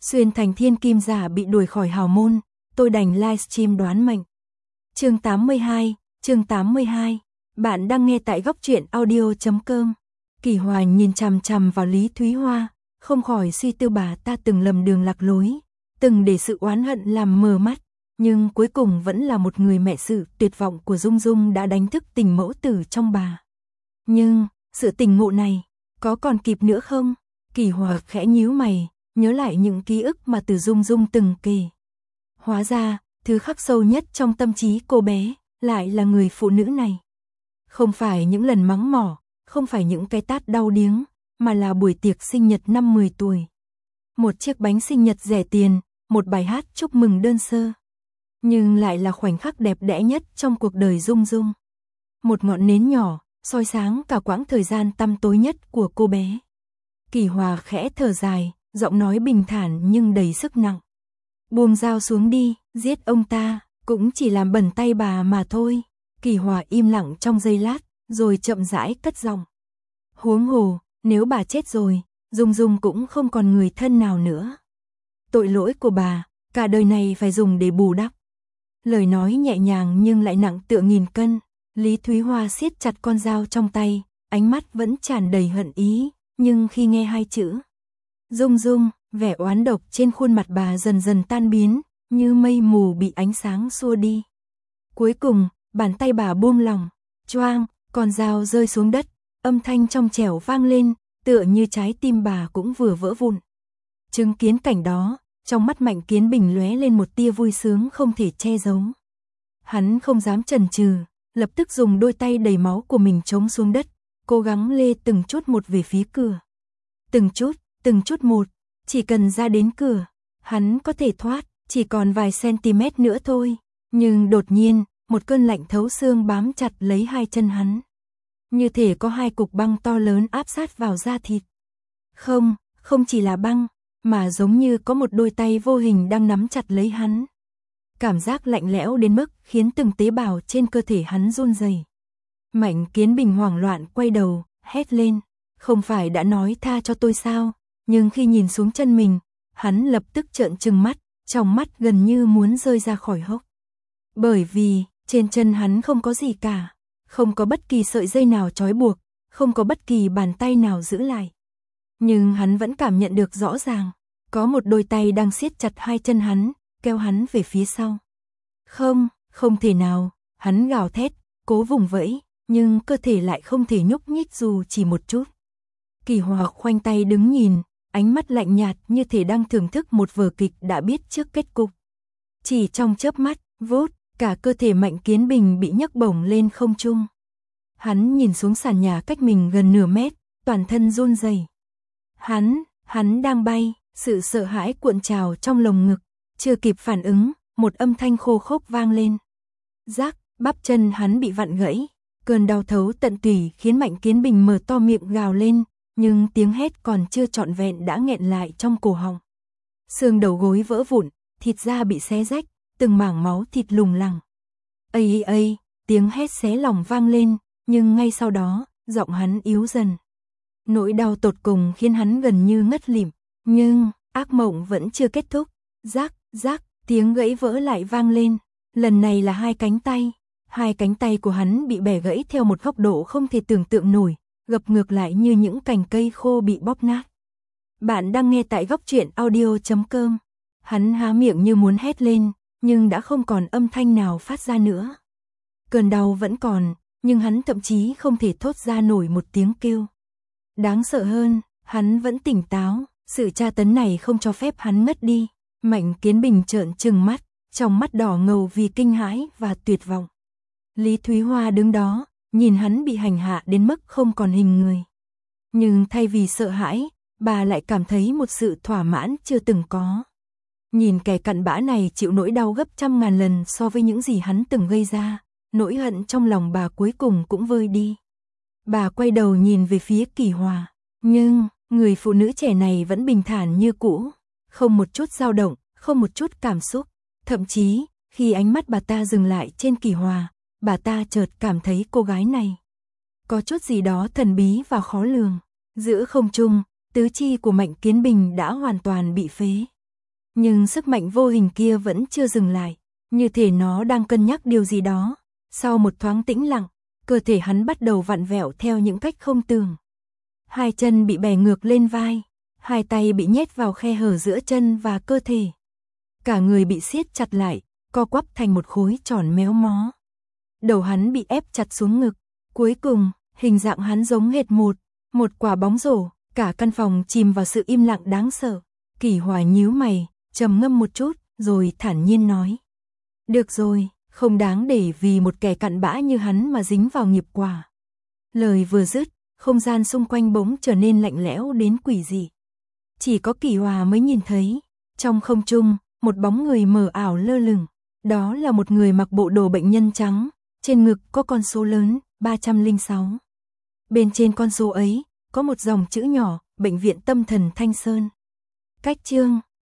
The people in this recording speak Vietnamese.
Xuyên thành thiên kim giả bị đuổi khỏi hào môn, tôi đành livestream đoán mệnh. Chương 82. Bạn đang nghe tại góc truyện audio.com. Kỳ Hòa nhìn chằm chằm vào Lý Thúy Hoa, không khỏi suy tư bà ta từng lầm đường lạc lối, từng để sự oán hận làm mờ mắt, nhưng cuối cùng vẫn là một người mẹ sự tuyệt vọng của Dung Dung đã đánh thức tình mẫu tử trong bà. Nhưng, sự tỉnh ngộ này, có còn kịp nữa không? Kỳ Hòa khẽ nhíu mày, nhớ lại những ký ức mà từ Dung Dung từng kể. Hóa ra, thứ khắc sâu nhất trong tâm trí cô bé, lại là người phụ nữ này. Không phải những lần mắng mỏ, không phải những cái tát đau điếng, mà là buổi tiệc sinh nhật năm 10 tuổi. Một chiếc bánh sinh nhật rẻ tiền, một bài hát chúc mừng đơn sơ. Nhưng lại là khoảnh khắc đẹp đẽ nhất trong cuộc đời Dung Dung. Một ngọn nến nhỏ, soi sáng cả quãng thời gian tăm tối nhất của cô bé. Kỳ Hòa khẽ thở dài, giọng nói bình thản nhưng đầy sức nặng. Buông dao xuống đi, giết ông ta, cũng chỉ làm bẩn tay bà mà thôi. Kỳ Hòa im lặng trong giây lát, rồi chậm rãi cất giọng. Huống hồ, nếu bà chết rồi, Dung Dung cũng không còn người thân nào nữa. Tội lỗi của bà, cả đời này phải dùng để bù đắp. Lời nói nhẹ nhàng nhưng lại nặng tựa nghìn cân. Lý Thúy Hoa siết chặt con dao trong tay, ánh mắt vẫn tràn đầy hận ý, nhưng khi nghe hai chữ Dung Dung, vẻ oán độc trên khuôn mặt bà dần dần tan biến, như mây mù bị ánh sáng xua đi. Cuối cùng, bàn tay bà buông lỏng, choang, con dao rơi xuống đất, âm thanh trong trẻo vang lên, tựa như trái tim bà cũng vừa vỡ vụn. Chứng kiến cảnh đó, trong mắt Mạnh Kiến Bình lóe lên một tia vui sướng không thể che giấu. Hắn không dám chần chừ, lập tức dùng đôi tay đầy máu của mình chống xuống đất, cố gắng lê từng chút một về phía cửa. Từng chút một, chỉ cần ra đến cửa, hắn có thể thoát, chỉ còn vài cm nữa thôi. Nhưng đột nhiên, một cơn lạnh thấu xương bám chặt lấy hai chân hắn. Như thể có hai cục băng to lớn áp sát vào da thịt. Không chỉ là băng, mà giống như có một đôi tay vô hình đang nắm chặt lấy hắn. Cảm giác lạnh lẽo đến mức khiến từng tế bào trên cơ thể hắn run rẩy. Mạnh Kiến Bình hoảng loạn quay đầu, hét lên, không phải đã nói tha cho tôi sao? Nhưng khi nhìn xuống chân mình, hắn lập tức trợn trừng mắt, trong mắt gần như muốn rơi ra khỏi hốc. Bởi vì, trên chân hắn không có gì cả, không có bất kỳ sợi dây nào trói buộc, không có bất kỳ bàn tay nào giữ lại. Nhưng hắn vẫn cảm nhận được rõ ràng, có một đôi tay đang siết chặt hai chân hắn, kéo hắn về phía sau. Không thể nào, hắn gào thét, cố vùng vẫy, nhưng cơ thể lại không thể nhúc nhích dù chỉ một chút. Kỳ Hòa khoanh tay đứng nhìn, ánh mắt lạnh nhạt như thể đang thưởng thức một vở kịch đã biết trước kết cục. Chỉ trong chớp mắt, vút, cả cơ thể Mạnh Kiến Bình bị nhấc bổng lên không trung. Hắn nhìn xuống sàn nhà cách mình gần nửa mét, toàn thân run rẩy. Hắn đang bay, sự sợ hãi cuộn trào trong lồng ngực, chưa kịp phản ứng, một âm thanh khô khốc vang lên. Rắc, bắp chân hắn bị vặn gãy, cơn đau thấu tận tủy khiến Mạnh Kiến Bình mở to miệng gào lên, nhưng tiếng hét còn chưa trọn vẹn đã nghẹn lại trong cổ họng. Xương đầu gối vỡ vụn, thịt da bị xé rách, từng mảng máu thịt lủng lẳng. Ây, tiếng hét xé lòng vang lên, nhưng ngay sau đó, giọng hắn yếu dần. Nỗi đau tột cùng khiến hắn gần như ngất lịm, nhưng ác mộng vẫn chưa kết thúc. Rắc, tiếng gãy vỡ lại vang lên, lần này là hai cánh tay của hắn bị bẻ gãy theo một góc độ không thể tưởng tượng nổi, gập ngược lại như những cành cây khô bị bóp nát. Bạn đang nghe tại góc truyện audio.com. Hắn há miệng như muốn hét lên, nhưng đã không còn âm thanh nào phát ra nữa. Cơn đau vẫn còn, nhưng hắn thậm chí không thể thốt ra nổi một tiếng kêu. Đáng sợ hơn, hắn vẫn tỉnh táo, sự tra tấn này không cho phép hắn ngất đi. Mạnh Kiến Bình trợn trừng mắt, trong mắt đỏ ngầu vì kinh hãi và tuyệt vọng. Lý Thúy Hoa đứng đó, nhìn hắn bị hành hạ đến mức không còn hình người. Nhưng thay vì sợ hãi, bà lại cảm thấy một sự thỏa mãn chưa từng có. Nhìn kẻ cặn bã này chịu nỗi đau gấp trăm ngàn lần so với những gì hắn từng gây ra, nỗi hận trong lòng bà cuối cùng cũng vơi đi. Bà quay đầu nhìn về phía Kỳ Hòa, nhưng người phụ nữ trẻ này vẫn bình thản như cũ, không một chút dao động, không một chút cảm xúc. Thậm chí, khi ánh mắt bà ta dừng lại trên Kỳ Hòa, bà ta chợt cảm thấy cô gái này có chút gì đó thần bí và khó lường. Giữa không trung, tứ chi của Mạnh Kiến Bình đã hoàn toàn bị phế. Nhưng sức mạnh vô hình kia vẫn chưa dừng lại, như thể nó đang cân nhắc điều gì đó. Sau một thoáng tĩnh lặng, cơ thể hắn bắt đầu vặn vẹo theo những cách không tưởng. Hai chân bị bẻ ngược lên vai, hai tay bị nhét vào khe hở giữa chân và cơ thể. Cả người bị siết chặt lại, co quắp thành một khối tròn méo mó. Đầu hắn bị ép chặt xuống ngực, cuối cùng, hình dạng hắn giống hệt một quả bóng rổ, cả căn phòng chìm vào sự im lặng đáng sợ. Kỷ Hòa nhíu mày, trầm ngâm một chút, rồi thản nhiên nói. Được rồi, không đáng để vì một kẻ cặn bã như hắn mà dính vào nghiệp quả. Lời vừa dứt, không gian xung quanh bỗng trở nên lạnh lẽo đến quỷ dị. Chỉ có Kỷ Hòa mới nhìn thấy, trong không trung, một bóng người mờ ảo lơ lửng. Đó là một người mặc bộ đồ bệnh nhân trắng, trên ngực có con số lớn, 306. Bên trên con số ấy, có một dòng chữ nhỏ, Bệnh viện Tâm thần Thanh Sơn. Cách chương